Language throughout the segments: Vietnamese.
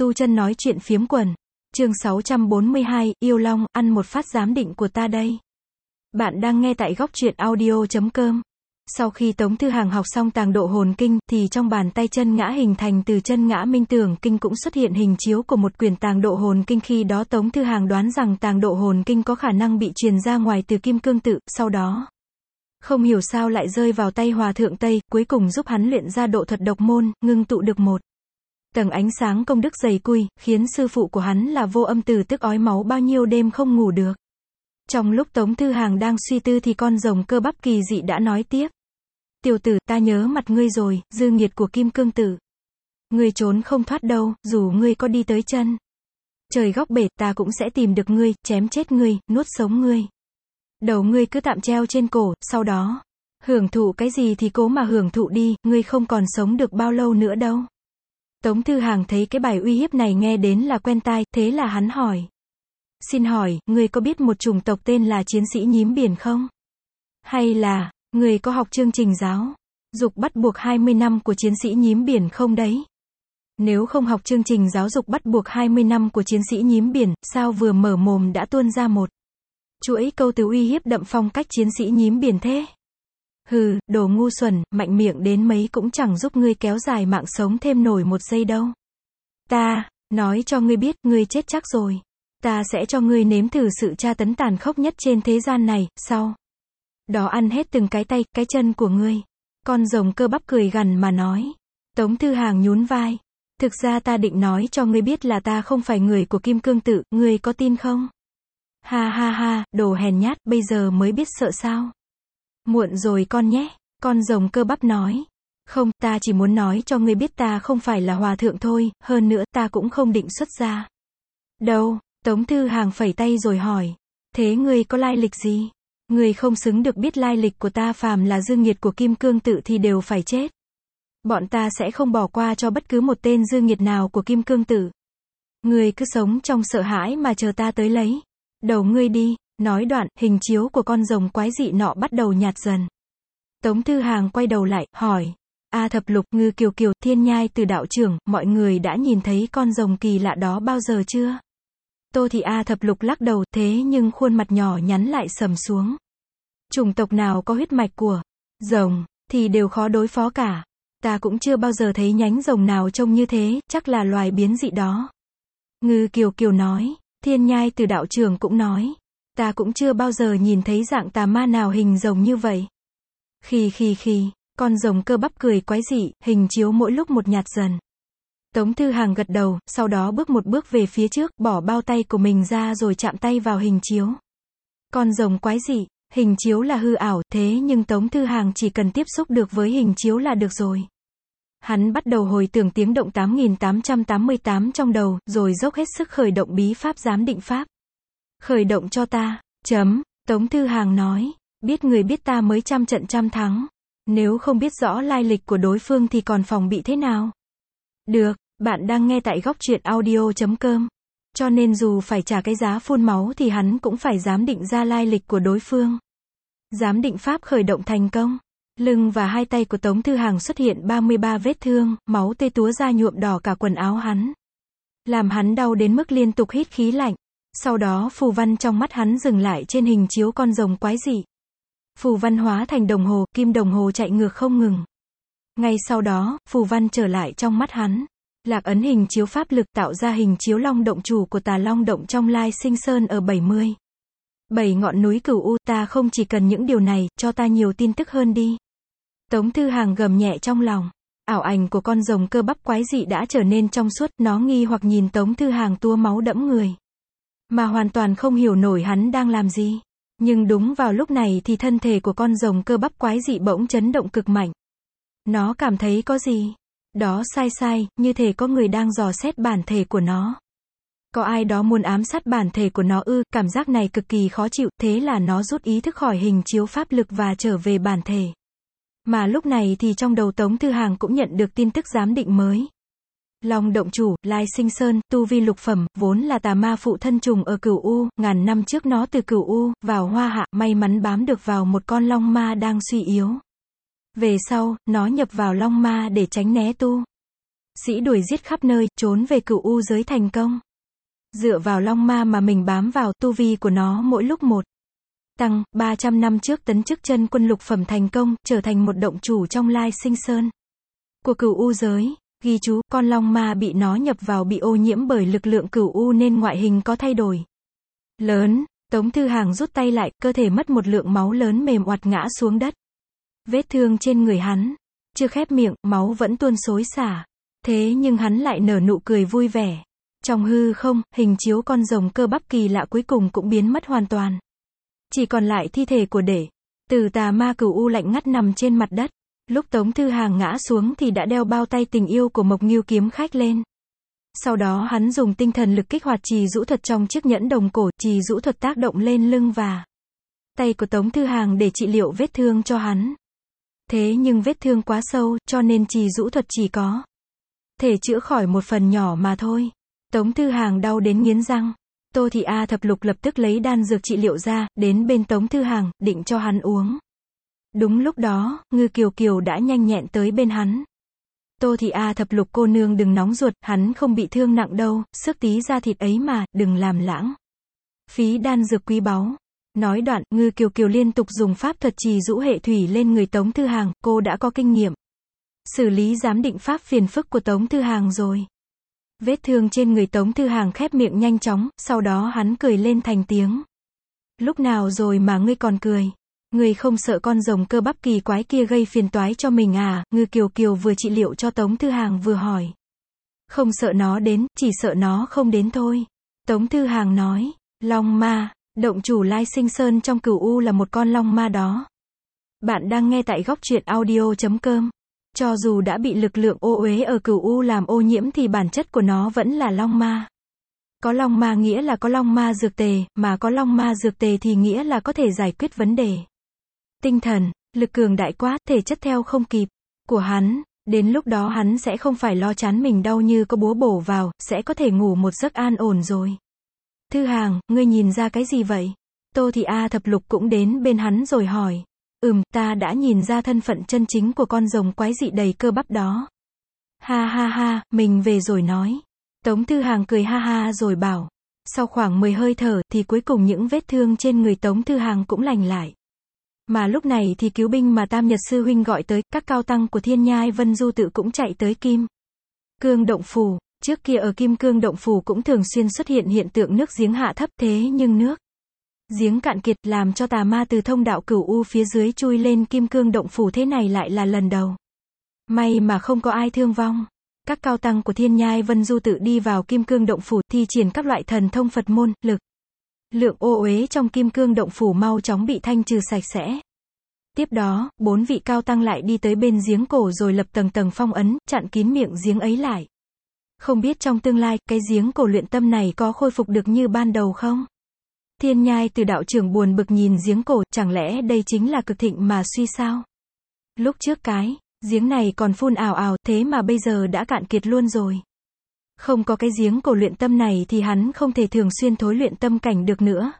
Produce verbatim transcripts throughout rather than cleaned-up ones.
Tu chân nói chuyện phiếm quần. Chương sáu trăm bốn mươi hai, yêu long, ăn một phát giám định của ta đây. Bạn đang nghe tại góc truyện audio chấm com. Sau khi Tống Thư Hàng học xong tàng độ hồn kinh, thì trong bàn tay chân ngã hình thành từ chân ngã minh tưởng kinh cũng xuất hiện hình chiếu của một quyển tàng độ hồn kinh. Khi đó Tống Thư Hàng đoán rằng tàng độ hồn kinh có khả năng bị truyền ra ngoài từ kim cương tự, sau đó không hiểu sao lại rơi vào tay Hòa Thượng Tây, cuối cùng giúp hắn luyện ra độ thuật độc môn, ngưng tụ được một tầng ánh sáng công đức dày cui, khiến sư phụ của hắn là Vô Âm Tử tức ói máu bao nhiêu đêm không ngủ được. Trong lúc Tống Thư Hàng đang suy tư thì con rồng cơ bắp kỳ dị đã nói tiếp. Tiểu tử, ta nhớ mặt ngươi rồi, dư nghiệt của kim cương tử. Ngươi trốn không thoát đâu, dù ngươi có đi tới chân trời góc bể, ta cũng sẽ tìm được ngươi, chém chết ngươi, nuốt sống ngươi. Đầu ngươi cứ tạm treo trên cổ, sau đó hưởng thụ cái gì thì cố mà hưởng thụ đi, ngươi không còn sống được bao lâu nữa đâu. Tống Thư Hàng thấy cái bài uy hiếp này nghe đến là quen tai, thế là hắn hỏi. Xin hỏi, ngươi có biết một chủng tộc tên là chiến sĩ nhím biển không? Hay là, ngươi có học chương trình giáo dục bắt buộc hai mươi năm của chiến sĩ nhím biển không đấy? Nếu không học chương trình giáo dục bắt buộc hai mươi năm của chiến sĩ nhím biển, sao vừa mở mồm đã tuôn ra một chuỗi câu từ uy hiếp đậm phong cách chiến sĩ nhím biển thế? Hừ, đồ ngu xuẩn, mạnh miệng đến mấy cũng chẳng giúp ngươi kéo dài mạng sống thêm nổi một giây đâu. Ta, nói cho ngươi biết, ngươi chết chắc rồi. Ta sẽ cho ngươi nếm thử sự tra tấn tàn khốc nhất trên thế gian này, sau đó ăn hết từng cái tay, cái chân của ngươi. Con rồng cơ bắp cười gằn mà nói. Tống Thư Hàng nhún vai. Thực ra ta định nói cho ngươi biết là ta không phải người của kim cương tự, ngươi có tin không? Ha ha ha, đồ hèn nhát, bây giờ mới biết sợ sao? Muộn rồi con nhé, con rồng cơ bắp nói. Không, ta chỉ muốn nói cho ngươi biết ta không phải là hòa thượng thôi, hơn nữa ta cũng không định xuất gia đâu. Tống Thư Hàng phẩy tay rồi hỏi. Thế ngươi có lai lịch gì? Ngươi không xứng được biết lai lịch của ta, phàm là dư nghiệt của kim cương tự thì đều phải chết. Bọn ta sẽ không bỏ qua cho bất cứ một tên dư nghiệt nào của kim cương tự. Ngươi cứ sống trong sợ hãi mà chờ ta tới lấy đầu ngươi đi. Nói đoạn, hình chiếu của con rồng quái dị nọ bắt đầu nhạt dần. Tống Thư Hàng quay đầu lại, hỏi. A Thập Lục, Ngư Kiều Kiều, Thiên Nhai Từ đạo trưởng, mọi người đã nhìn thấy con rồng kỳ lạ đó bao giờ chưa? Tô Thị A Thập Lục lắc đầu, thế nhưng khuôn mặt nhỏ nhắn lại sầm xuống. Chủng tộc nào có huyết mạch của rồng, thì đều khó đối phó cả. Ta cũng chưa bao giờ thấy nhánh rồng nào trông như thế, chắc là loài biến dị đó. Ngư Kiều Kiều nói. Thiên Nhai Từ đạo trưởng cũng nói. Ta cũng chưa bao giờ nhìn thấy dạng tà ma nào hình rồng như vậy. Khì khì khì, con rồng cơ bắp cười quái dị, hình chiếu mỗi lúc một nhạt dần. Tống Thư Hàng gật đầu, sau đó bước một bước về phía trước, bỏ bao tay của mình ra rồi chạm tay vào hình chiếu. Con rồng quái dị, hình chiếu là hư ảo, thế nhưng Tống Thư Hàng chỉ cần tiếp xúc được với hình chiếu là được rồi. Hắn bắt đầu hồi tưởng tiếng động tám nghìn tám trăm tám mươi tám trong đầu, rồi dốc hết sức khởi động bí pháp giám định pháp. Khởi động cho ta, chấm, Tống Thư Hàng nói, biết người biết ta mới trăm trận trăm thắng. Nếu không biết rõ lai lịch của đối phương thì còn phòng bị thế nào? Được, bạn đang nghe tại góc truyện audio chấm com. Cho nên dù phải trả cái giá phun máu thì hắn cũng phải giám định ra lai lịch của đối phương. Giám định pháp khởi động thành công. Lưng và hai tay của Tống Thư Hàng xuất hiện ba mươi ba vết thương, máu tê túa ra nhuộm đỏ cả quần áo hắn. Làm hắn đau đến mức liên tục hít khí lạnh. Sau đó phù văn trong mắt hắn dừng lại trên hình chiếu con rồng quái dị. Phù văn hóa thành đồng hồ, kim đồng hồ chạy ngược không ngừng. Ngay sau đó, phù văn trở lại trong mắt hắn. Lạc ấn hình chiếu pháp lực tạo ra hình chiếu long động chủ của Tà Long động trong Lai Sinh Sơn ở bảy mươi bảy ngọn núi Cửu U. Ta không chỉ cần những điều này, cho ta nhiều tin tức hơn đi. Tống Thư Hàng gầm nhẹ trong lòng. Ảo ảnh của con rồng cơ bắp quái dị đã trở nên trong suốt, nó nghi hoặc nhìn Tống Thư Hàng tua máu đẫm người. Mà hoàn toàn không hiểu nổi hắn đang làm gì. Nhưng đúng vào lúc này thì thân thể của con rồng cơ bắp quái dị bỗng chấn động cực mạnh. Nó cảm thấy có gì đó sai sai, như thể có người đang dò xét bản thể của nó. Có ai đó muốn ám sát bản thể của nó ư? Cảm giác này cực kỳ khó chịu, thế là nó rút ý thức khỏi hình chiếu pháp lực và trở về bản thể. Mà lúc này thì trong đầu Tống Thư Hàng cũng nhận được tin tức giám định mới. Long động chủ, Lai Sinh Sơn, tu vi lục phẩm, vốn là tà ma phụ thân trùng ở Cửu U, ngàn năm trước nó từ Cửu U vào Hoa Hạ, may mắn bám được vào một con long ma đang suy yếu. Về sau, nó nhập vào long ma để tránh né tu sĩ đuổi giết khắp nơi, trốn về cửu u giới thành công. Dựa vào long ma mà mình bám vào, tu vi của nó mỗi lúc một tăng, ba trăm năm trước tấn chức chân quân lục phẩm thành công, trở thành một động chủ trong Lai Sinh Sơn của cửu u giới. Ghi chú, con long ma bị nó nhập vào bị ô nhiễm bởi lực lượng cửu u nên ngoại hình có thay đổi lớn. Tống Thư Hàng rút tay lại, cơ thể mất một lượng máu lớn mềm oặt ngã xuống đất. Vết thương trên người hắn chưa khép miệng, máu vẫn tuôn xối xả. Thế nhưng hắn lại nở nụ cười vui vẻ. Trong hư không, hình chiếu con rồng cơ bắp kỳ lạ cuối cùng cũng biến mất hoàn toàn. Chỉ còn lại thi thể của đệ tử tà ma cửu u lạnh ngắt nằm trên mặt đất. Lúc Tống Thư Hàng ngã xuống thì đã đeo bao tay tình yêu của Mộc Ngưu kiếm khách lên. Sau đó hắn dùng tinh thần lực kích hoạt trì dũ thuật trong chiếc nhẫn đồng cổ, trì dũ thuật tác động lên lưng và tay của Tống Thư Hàng để trị liệu vết thương cho hắn. Thế nhưng vết thương quá sâu, cho nên trì dũ thuật chỉ có thể chữa khỏi một phần nhỏ mà thôi. Tống Thư Hàng đau đến nghiến răng. Tô Thị A Thập Lục lập tức lấy đan dược trị liệu ra, đến bên Tống Thư Hàng, định cho hắn uống. Đúng lúc đó, Ngư Kiều Kiều đã nhanh nhẹn tới bên hắn. Tô Thị A Thập Lục cô nương đừng nóng ruột, hắn không bị thương nặng đâu, sức tí da thịt ấy mà, đừng làm lãng phí đan dược quý báu. Nói đoạn, Ngư Kiều Kiều liên tục dùng pháp thuật trì dũ hệ thủy lên người Tống Thư Hàng, cô đã có kinh nghiệm xử lý giám định pháp phiền phức của Tống Thư Hàng rồi. Vết thương trên người Tống Thư Hàng khép miệng nhanh chóng, sau đó hắn cười lên thành tiếng. Lúc nào rồi mà ngươi còn cười? Ngươi không sợ con rồng cơ bắp kỳ quái kia gây phiền toái cho mình à? Ngư Kiều Kiều vừa trị liệu cho Tống Thư Hàng vừa hỏi. Không sợ nó đến, chỉ sợ nó không đến thôi. Tống Thư Hàng nói, long ma, động chủ Lai Sinh Sơn trong cửu u là một con long ma đó. Bạn đang nghe tại góc truyện audio chấm com. Cho dù đã bị lực lượng ô uế ở cửu u làm ô nhiễm thì bản chất của nó vẫn là long ma. Có long ma nghĩa là có long ma dược tề, mà có long ma dược tề thì nghĩa là có thể giải quyết vấn đề tinh thần, lực cường đại quá, thể chất theo không kịp của hắn. Đến lúc đó hắn sẽ không phải lo chán mình đau như có búa bổ vào, sẽ có thể ngủ một giấc an ổn rồi. Thư Hàng, ngươi nhìn ra cái gì vậy? Tô Thị A Thập Lục cũng đến bên hắn rồi hỏi. Ừm, ta đã nhìn ra thân phận chân chính của con rồng quái dị đầy cơ bắp đó. Ha ha ha, mình về rồi nói. Tống Thư Hàng cười ha ha rồi bảo. Sau khoảng mười hơi thở thì cuối cùng những vết thương trên người Tống Thư Hàng cũng lành lại. Mà lúc này thì cứu binh mà Tam Nhật Sư Huynh gọi tới, các cao tăng của Thiên Nhai Vân Du Tự cũng chạy tới Kim Cương Động Phủ. Trước kia ở Kim Cương Động Phủ cũng thường xuyên xuất hiện hiện tượng nước giếng hạ thấp, thế nhưng nước giếng cạn kiệt làm cho tà ma từ thông đạo cửu u phía dưới chui lên Kim Cương Động Phủ, thế này lại là lần đầu. May mà không có ai thương vong. Các cao tăng của Thiên Nhai Vân Du Tự đi vào Kim Cương Động Phủ, thi triển các loại thần thông Phật môn, lực lượng ô uế trong Kim Cương Động Phủ mau chóng bị thanh trừ sạch sẽ. Tiếp đó, bốn vị cao tăng lại đi tới bên giếng cổ rồi lập tầng tầng phong ấn, chặn kín miệng giếng ấy lại. Không biết trong tương lai, cái giếng cổ luyện tâm này có khôi phục được như ban đầu không? Thiên Nhai Từ đạo trưởng buồn bực nhìn giếng cổ, chẳng lẽ đây chính là cực thịnh mà suy sao? Lúc trước cái giếng này còn phun ào ào, thế mà bây giờ đã cạn kiệt luôn rồi. Không có cái giếng cổ luyện tâm này thì hắn không thể thường xuyên thối luyện tâm cảnh được nữa.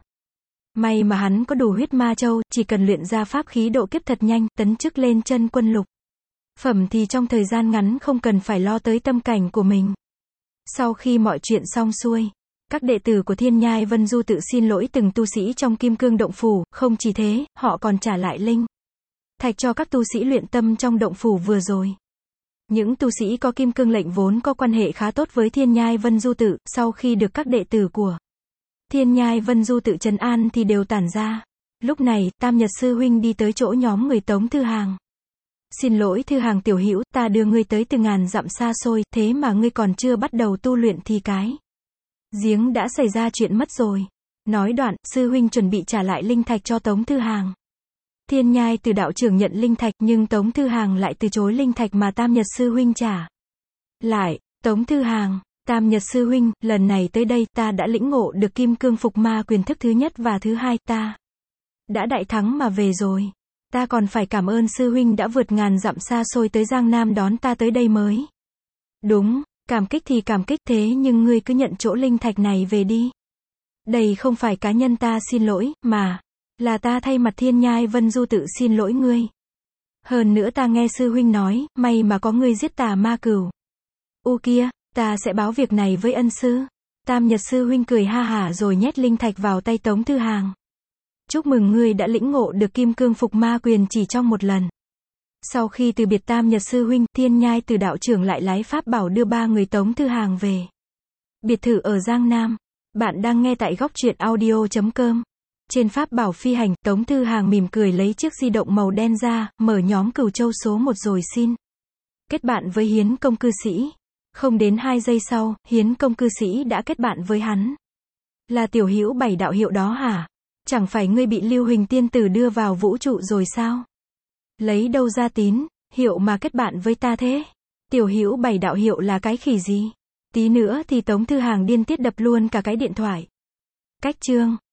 May mà hắn có đủ huyết ma châu, chỉ cần luyện ra pháp khí độ kiếp thật nhanh, tấn chức lên chân quân lục phẩm thì trong thời gian ngắn không cần phải lo tới tâm cảnh của mình. Sau khi mọi chuyện xong xuôi, các đệ tử của Thiên Nhai Vân Du Tự xin lỗi từng tu sĩ trong Kim Cương Động Phủ, không chỉ thế, họ còn trả lại linh thạch cho các tu sĩ luyện tâm trong động phủ vừa rồi. Những tu sĩ có Kim Cương lệnh vốn có quan hệ khá tốt với Thiên Nhai Vân Du Tự, sau khi được các đệ tử của Thiên Nhai Vân Du Tự trấn an thì đều tản ra. Lúc này, Tam Nhật Sư Huynh đi tới chỗ nhóm người Tống Thư Hàng. Xin lỗi Thư Hàng tiểu hữu, ta đưa ngươi tới từ ngàn dặm xa xôi, thế mà ngươi còn chưa bắt đầu tu luyện thì cái giếng đã xảy ra chuyện mất rồi. Nói đoạn, Sư Huynh chuẩn bị trả lại linh thạch cho Tống Thư Hàng. Thiên Nhai Từ đạo trưởng nhận linh thạch, nhưng Tống Thư Hàng lại từ chối linh thạch mà Tam Nhật Sư Huynh trả lại. Tống Thư Hàng, Tam Nhật Sư Huynh, lần này tới đây, ta đã lĩnh ngộ được Kim Cương Phục Ma quyền thức thứ nhất và thứ hai, ta đã đại thắng mà về rồi. Ta còn phải cảm ơn Sư Huynh đã vượt ngàn dặm xa xôi tới Giang Nam đón ta tới đây mới. Đúng, cảm kích thì cảm kích, thế nhưng ngươi cứ nhận chỗ linh thạch này về đi. Đây không phải cá nhân ta xin lỗi, mà là ta thay mặt Thiên Nhai Vân Du Tự xin lỗi ngươi. Hơn nữa ta nghe Sư Huynh nói, may mà có ngươi giết tà ma cửu U kia, ta sẽ báo việc này với ân sư. Tam Nhật sư huynh cười ha hả rồi nhét linh thạch vào tay Tống Thư Hàng. Chúc mừng ngươi đã lĩnh ngộ được kim cương phục ma quyền chỉ trong một lần. Sau khi từ biệt Tam Nhật sư huynh, Thiên Nhai Từ đạo trưởng lại lái pháp bảo đưa ba người Tống Thư Hàng về biệt thự ở Giang Nam. Bạn đang nghe tại góc truyện audio chấm com. Trên pháp bảo phi hành, Tống Thư Hàng mỉm cười lấy chiếc di động màu đen ra, mở nhóm Cửu Châu số một rồi xin kết bạn với Hiến Công cư sĩ. Không đến hai giây sau, Hiến Công cư sĩ đã kết bạn với hắn. Là tiểu hữu Bảy đạo hiệu đó hả? Chẳng phải ngươi bị Lưu Huỳnh tiên tử đưa vào vũ trụ rồi sao? Lấy đâu ra tín hiệu mà kết bạn với ta thế? Tiểu hữu Bảy đạo hiệu là cái khỉ gì? Tí nữa thì Tống Thư Hàng điên tiết đập luôn cả cái điện thoại. Cách chương